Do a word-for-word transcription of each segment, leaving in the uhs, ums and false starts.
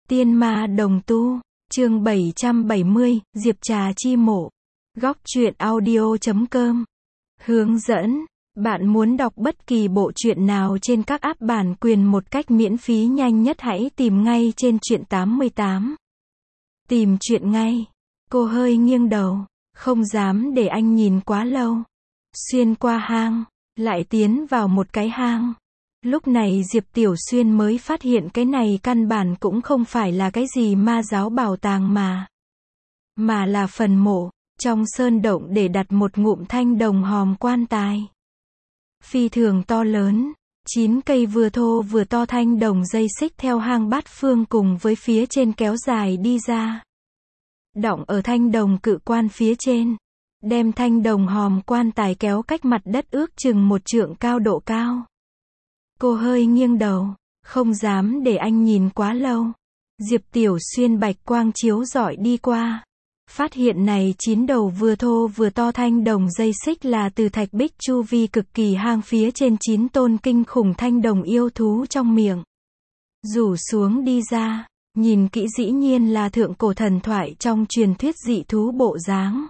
Tiên ma đồng tu, chương bảy trăm bảy mươi, Diệp Trà chi mộ. Góc truyện audio chấm com. Hướng dẫn, bạn muốn đọc bất kỳ bộ truyện nào trên các app bản quyền một cách miễn phí nhanh nhất hãy tìm ngay trên truyện tám mươi tám. Tìm truyện ngay. Cô hơi nghiêng đầu, không dám để anh nhìn quá lâu. Xuyên qua hang, lại tiến vào một cái hang. Lúc này Diệp Tiểu Xuyên mới phát hiện cái này căn bản cũng không phải là cái gì ma giáo bảo tàng mà. Mà là phần mộ, trong sơn động để đặt một ngụm thanh đồng hòm quan tài. Phi thường to lớn, chín cây vừa thô vừa to thanh đồng dây xích theo hang bát phương cùng với phía trên kéo dài đi ra. Đọng ở thanh đồng cự quan phía trên, đem thanh đồng hòm quan tài kéo cách mặt đất ước chừng một trượng cao độ cao. Cô hơi nghiêng đầu, không dám để anh nhìn quá lâu. Diệp Tiểu Xuyên bạch quang chiếu rọi đi qua. Phát hiện này chín đầu vừa thô vừa to thanh đồng dây xích là từ thạch bích chu vi cực kỳ hang phía trên chín tôn kinh khủng thanh đồng yêu thú trong miệng. Rủ xuống đi ra, nhìn kỹ dĩ nhiên là thượng cổ thần thoại trong truyền thuyết dị thú bộ dáng.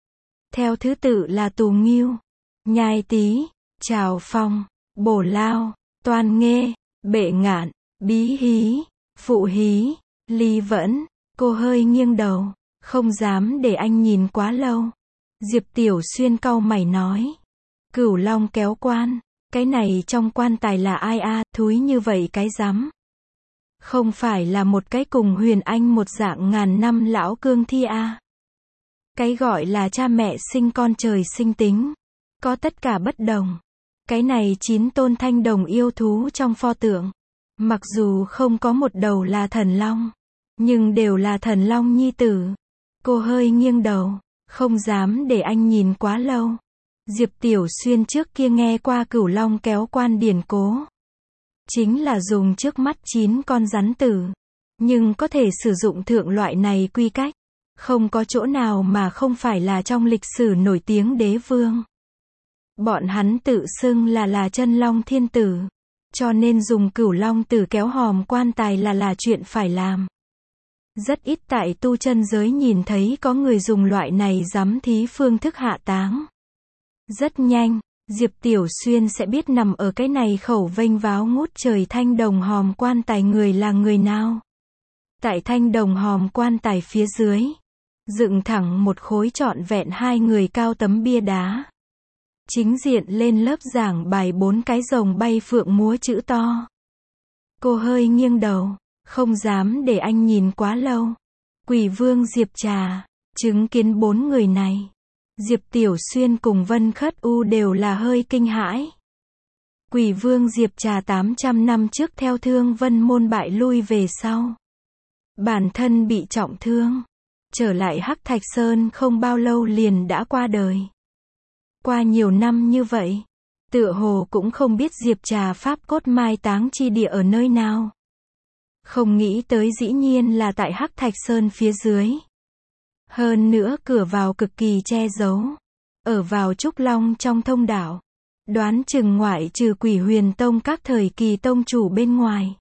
Theo thứ tự là tù nghiêu, nhai tý, trào phong, bổ lao, toan nghê, bệ ngạn, bí hí, phụ hí, ly vẫn. Cô hơi nghiêng đầu, không dám để anh nhìn quá lâu. Diệp Tiểu Xuyên cau mày nói. Cửu long kéo quan, cái này trong quan tài là ai a, à, thúi như vậy cái rắm. Không phải là một cái cùng Huyền Anh một dạng ngàn năm lão cương thi a. À. Cái gọi là cha mẹ sinh con trời sinh tính, có tất cả bất đồng. Cái này chín tôn thanh đồng yêu thú trong pho tượng, mặc dù không có một đầu là thần long, nhưng đều là thần long nhi tử. Cô hơi nghiêng đầu, không dám để anh nhìn quá lâu. Diệp Tiểu Xuyên trước kia nghe qua cửu long kéo quan điển cố. Chính là dùng trước mắt chín con rắn tử. Nhưng có thể sử dụng thượng loại này quy cách. Không có chỗ nào mà không phải là trong lịch sử nổi tiếng đế vương. Bọn hắn tự xưng là là chân long thiên tử. Cho nên dùng cửu long tử kéo hòm quan tài là là chuyện phải làm. Rất ít tại tu chân giới nhìn thấy có người dùng loại này giám thí phương thức hạ táng. Rất nhanh, Diệp Tiểu Xuyên sẽ biết nằm ở cái này khẩu vênh váo ngút trời thanh đồng hòm quan tài người là người nào. Tại thanh đồng hòm quan tài phía dưới, dựng thẳng một khối trọn vẹn hai người cao tấm bia đá. Chính diện lên lớp giảng bài bốn cái rồng bay phượng múa chữ to. Cô hơi nghiêng đầu, không dám để anh nhìn quá lâu. Quỷ vương Diệp Trà, chứng kiến bốn người này. Diệp Tiểu Xuyên cùng Vân Khất U đều là hơi kinh hãi. Quỷ vương Diệp Trà tám trăm năm trước theo Thương Vân môn bại lui về sau. Bản thân bị trọng thương. Trở lại Hắc Thạch Sơn không bao lâu liền đã qua đời. Qua nhiều năm như vậy, tựa hồ cũng không biết Diệp Trà pháp cốt mai táng chi địa ở nơi nào. Không nghĩ tới dĩ nhiên là tại Hắc Thạch Sơn phía dưới. Hơn nữa cửa vào cực kỳ che giấu. Ở vào Trúc Long trong thông đạo. Đoán chừng ngoại trừ Quỷ Huyền Tông các thời kỳ tông chủ bên ngoài.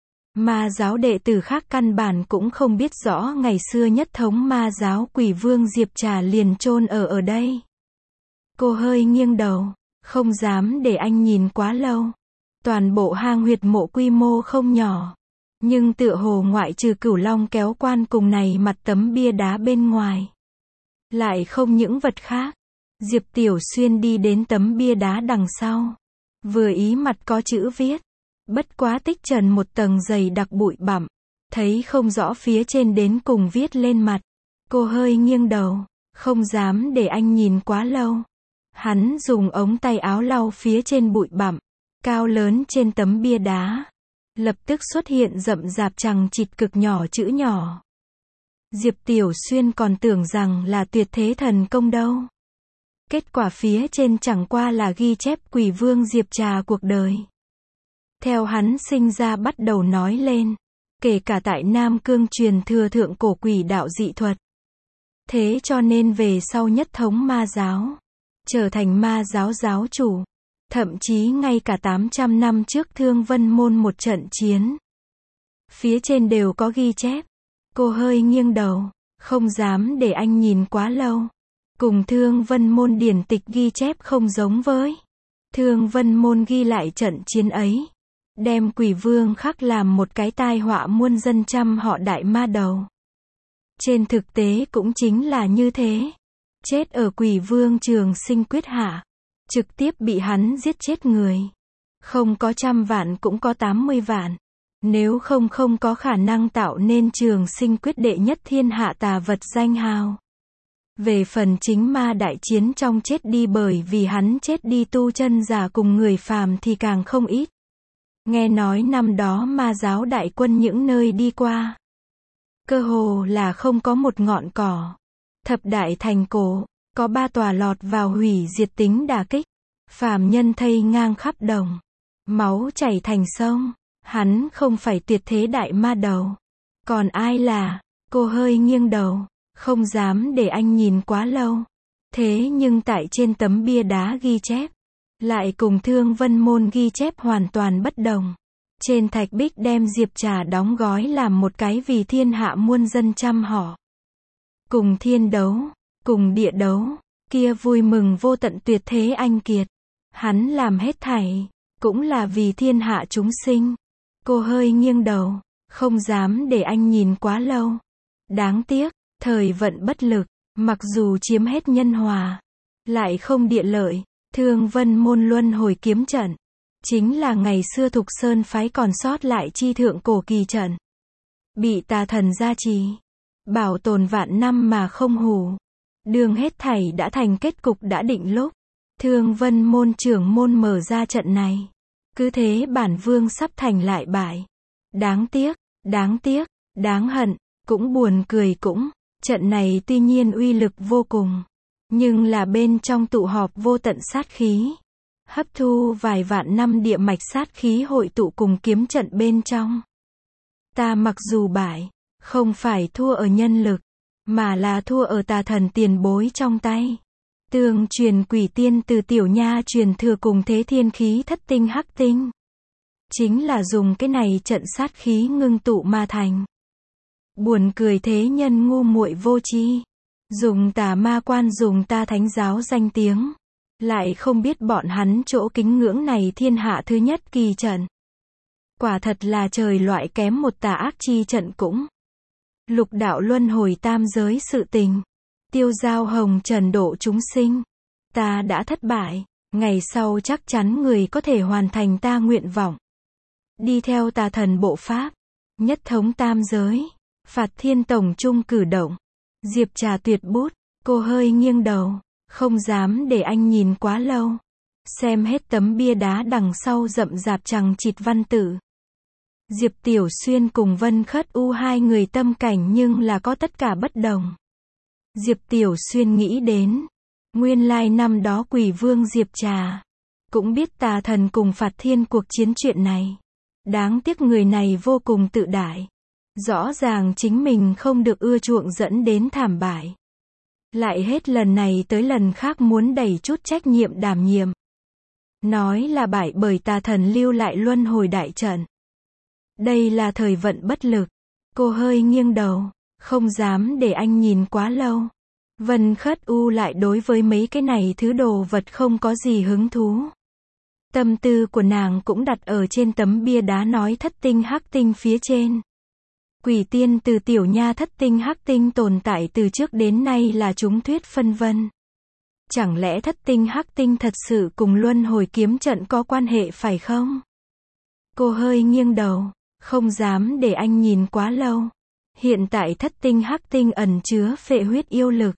Ma giáo đệ tử khác căn bản cũng không biết rõ ngày xưa nhất thống ma giáo Quỷ Vương Diệp Trà liền chôn ở ở đây. Cô hơi nghiêng đầu, không dám để anh nhìn quá lâu. Toàn bộ hang huyệt mộ quy mô không nhỏ. Nhưng tựa hồ ngoại trừ cửu long kéo quan cùng này mặt tấm bia đá bên ngoài. Lại không những vật khác. Diệp Tiểu Xuyên đi đến tấm bia đá đằng sau. Vừa ý mặt có chữ viết. Bất quá tích trần một tầng dày đặc bụi bặm. Thấy không rõ phía trên đến cùng viết lên mặt. Cô hơi nghiêng đầu, không dám để anh nhìn quá lâu. Hắn dùng ống tay áo lau phía trên bụi bặm. Cao lớn trên tấm bia đá. Lập tức xuất hiện rậm rạp chằng chịt cực nhỏ chữ nhỏ. Diệp Tiểu Xuyên còn tưởng rằng là tuyệt thế thần công đâu. Kết quả phía trên chẳng qua là ghi chép Quỷ Vương Diệp Trà cuộc đời. Theo hắn sinh ra bắt đầu nói lên. Kể cả tại Nam Cương truyền thừa thượng cổ quỷ đạo dị thuật. Thế cho nên về sau nhất thống ma giáo. Trở thành ma giáo giáo chủ. Thậm chí ngay cả tám trăm năm trước Thương Vân môn một trận chiến. Phía trên đều có ghi chép. Cô hơi nghiêng đầu, không dám để anh nhìn quá lâu. Cùng Thương Vân Môn điển tịch ghi chép không giống với. Thương Vân Môn ghi lại trận chiến ấy. Đem quỷ vương khắc làm một cái tai họa muôn dân trăm họ đại ma đầu. Trên thực tế cũng chính là như thế. Chết ở quỷ vương Trường Sinh quyết hạ. Trực tiếp bị hắn giết chết người. Không có trăm vạn cũng có tám mươi vạn. Nếu không không có khả năng tạo nên Trường Sinh quyết đệ nhất thiên hạ tà vật danh hào. Về phần chính ma đại chiến trong chết đi bởi vì hắn chết đi tu chân giả cùng người phàm thì càng không ít. Nghe nói năm đó ma giáo đại quân những nơi đi qua. Cơ hồ là không có một ngọn cỏ. Thập đại thành cổ, có ba tòa lọt vào hủy diệt tính đả kích. Phàm nhân thây ngang khắp đồng. Máu chảy thành sông. Hắn không phải tuyệt thế đại ma đầu. Còn ai là? Cô hơi nghiêng đầu. Không dám để anh nhìn quá lâu. Thế nhưng tại trên tấm bia đá ghi chép. Lại cùng Thương Vân Môn ghi chép hoàn toàn bất đồng. Trên thạch bích đem Diệp Trà đóng gói làm một cái vì thiên hạ muôn dân trăm họ. Cùng thiên đấu, cùng địa đấu, kia vui mừng vô tận tuyệt thế anh kiệt. Hắn làm hết thảy, cũng là vì thiên hạ chúng sinh. Cô hơi nghiêng đầu, không dám để anh nhìn quá lâu. Đáng tiếc, thời vận bất lực, mặc dù chiếm hết nhân hòa, lại không địa lợi. Thương Vân Môn luân hồi kiếm trận, chính là ngày xưa Thục Sơn phái còn sót lại chi thượng cổ kỳ trận. Bị tà thần gia trì, bảo tồn vạn năm mà không hủ. Đường hết thảy đã thành kết cục đã định lúc. Thương Vân Môn trưởng môn mở ra trận này. Cứ thế bản vương sắp thành lại bại. Đáng tiếc, đáng tiếc, đáng hận, cũng buồn cười cũng. Trận này tuy nhiên uy lực vô cùng. Nhưng là bên trong tụ họp vô tận sát khí. Hấp thu vài vạn năm địa mạch sát khí hội tụ cùng kiếm trận bên trong. Ta mặc dù bại, không phải thua ở nhân lực, mà là thua ở tà thần tiền bối trong tay. Tương truyền quỷ tiên từ tiểu nha truyền thừa cùng thế thiên khí thất tinh hắc tinh. Chính là dùng cái này trận sát khí ngưng tụ mà thành. Buồn cười thế nhân ngu muội vô tri. Dùng tà ma quan dùng ta thánh giáo danh tiếng. Lại không biết bọn hắn chỗ kính ngưỡng này thiên hạ thứ nhất kỳ trận. Quả thật là trời loại kém một tà ác chi trận cũng. Lục đạo luân hồi tam giới sự tình. Tiêu giao hồng trần độ chúng sinh. Ta đã thất bại. Ngày sau chắc chắn người có thể hoàn thành ta nguyện vọng. Đi theo tà thần bộ pháp. Nhất thống tam giới. Phạt thiên tổng trung cử động. Diệp Trà tuyệt bút. Cô hơi nghiêng đầu. Không dám để anh nhìn quá lâu. Xem hết tấm bia đá đằng sau rậm rạp chằng chịt văn tự. Diệp Tiểu Xuyên cùng Vân Khất U hai người tâm cảnh nhưng là có tất cả bất đồng. Diệp Tiểu Xuyên nghĩ đến. Nguyên lai năm đó quỷ vương Diệp Trà. Cũng biết tà thần cùng phạt thiên cuộc chiến chuyện này. Đáng tiếc người này vô cùng tự đại. Rõ ràng chính mình không được ưa chuộng dẫn đến thảm bại. Lại hết lần này tới lần khác muốn đẩy chút trách nhiệm đảm nhiệm. Nói là bại bởi tà thần lưu lại luân hồi đại trận. Đây là thời vận bất lực. Cô hơi nghiêng đầu. Không dám để anh nhìn quá lâu. Vân Khất U lại đối với mấy cái này thứ đồ vật không có gì hứng thú. Tâm tư của nàng cũng đặt ở trên tấm bia đá nói thất tinh hắc tinh phía trên. Quỷ tiên từ tiểu nha thất tinh hắc tinh tồn tại từ trước đến nay là chúng thuyết phân vân. Chẳng lẽ thất tinh hắc tinh thật sự cùng luân hồi kiếm trận có quan hệ phải không? Cô hơi nghiêng đầu, không dám để anh nhìn quá lâu. Hiện tại thất tinh hắc tinh ẩn chứa phệ huyết yêu lực.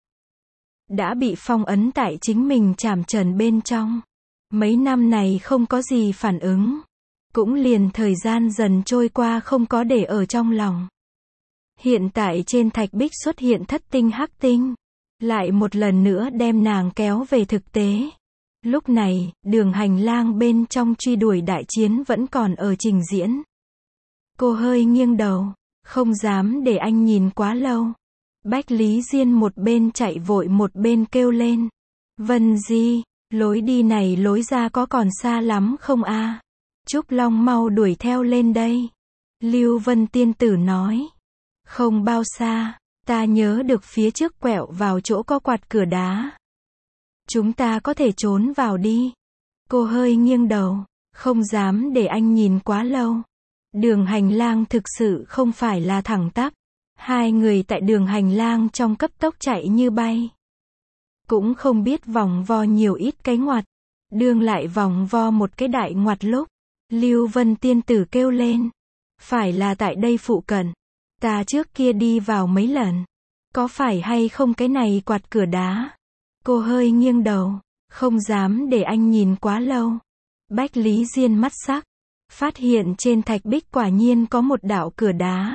Đã bị phong ấn tại chính mình trảm trần bên trong. Mấy năm này không có gì phản ứng. Cũng liền thời gian dần trôi qua không có để ở trong lòng. Hiện tại trên thạch bích xuất hiện thất tinh hắc tinh. Lại một lần nữa đem nàng kéo về thực tế. Lúc này, đường hành lang bên trong truy đuổi đại chiến vẫn còn ở trình diễn. Cô hơi nghiêng đầu, không dám để anh nhìn quá lâu. Bách Lý Diên một bên chạy vội một bên kêu lên. Vân Di, lối đi này lối ra có còn xa lắm không a? Trúc Long mau đuổi theo lên đây. Lưu Vân tiên tử nói. Không bao xa, ta nhớ được phía trước quẹo vào chỗ có quạt cửa đá. Chúng ta có thể trốn vào đi. Cô hơi nghiêng đầu, không dám để anh nhìn quá lâu. Đường hành lang thực sự không phải là thẳng tắp. Hai người tại đường hành lang trong cấp tốc chạy như bay. Cũng không biết vòng vo nhiều ít cái ngoặt. Đường lại vòng vo một cái đại ngoặt lúc. Lưu Vân tiên tử kêu lên. Phải là tại đây phụ cận. Ta trước kia đi vào mấy lần. Có phải hay không cái này quạt cửa đá? Cô hơi nghiêng đầu, không dám để anh nhìn quá lâu. Bách Lý Diên mắt sắc, phát hiện trên thạch bích quả nhiên có một đạo cửa đá.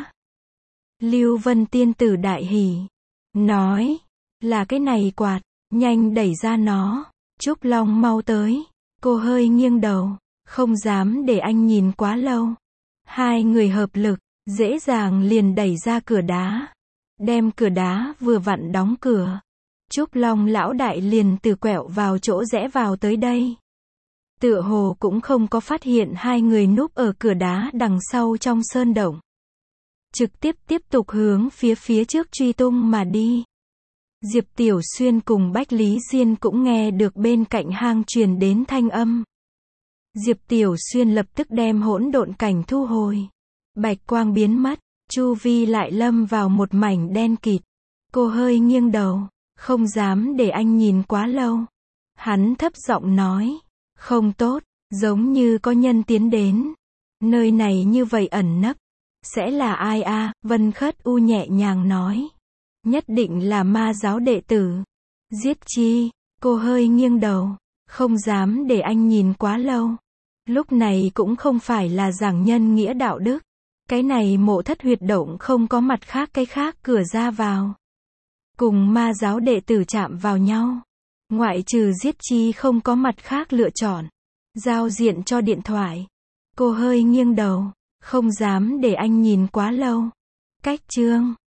Lưu Vân tiên tử đại hỉ, nói, là cái này quạt, nhanh đẩy ra nó. Trúc Long mau tới. Cô hơi nghiêng đầu, không dám để anh nhìn quá lâu. Hai người hợp lực, dễ dàng liền đẩy ra cửa đá. Đem cửa đá vừa vặn đóng cửa. Trúc Long lão đại liền từ quẹo vào chỗ rẽ vào tới đây. Tựa hồ cũng không có phát hiện hai người núp ở cửa đá đằng sau trong sơn động. Trực tiếp tiếp tục hướng phía phía trước truy tung mà đi. Diệp Tiểu Xuyên cùng Bách Lý Diên cũng nghe được bên cạnh hang truyền đến thanh âm. Diệp Tiểu Xuyên lập tức đem hỗn độn cảnh thu hồi. Bạch quang biến mất, chu vi lại lâm vào một mảnh đen kịt. Cô hơi nghiêng đầu, không dám để anh nhìn quá lâu. Hắn thấp giọng nói, không tốt, giống như có nhân tiến đến. Nơi này như vậy ẩn nấp, sẽ là ai a? À? Vân Khất U nhẹ nhàng nói, nhất định là ma giáo đệ tử. Giết chi? Cô hơi nghiêng đầu, không dám để anh nhìn quá lâu. Lúc này cũng không phải là giảng nhân nghĩa đạo đức. Cái này mộ thất huyệt động không có mặt khác cái khác cửa ra vào. Cùng ma giáo đệ tử chạm vào nhau. Ngoại trừ giết chi không có mặt khác lựa chọn. Giao diện cho điện thoại. Cô hơi nghiêng đầu, không dám để anh nhìn quá lâu. Cách chương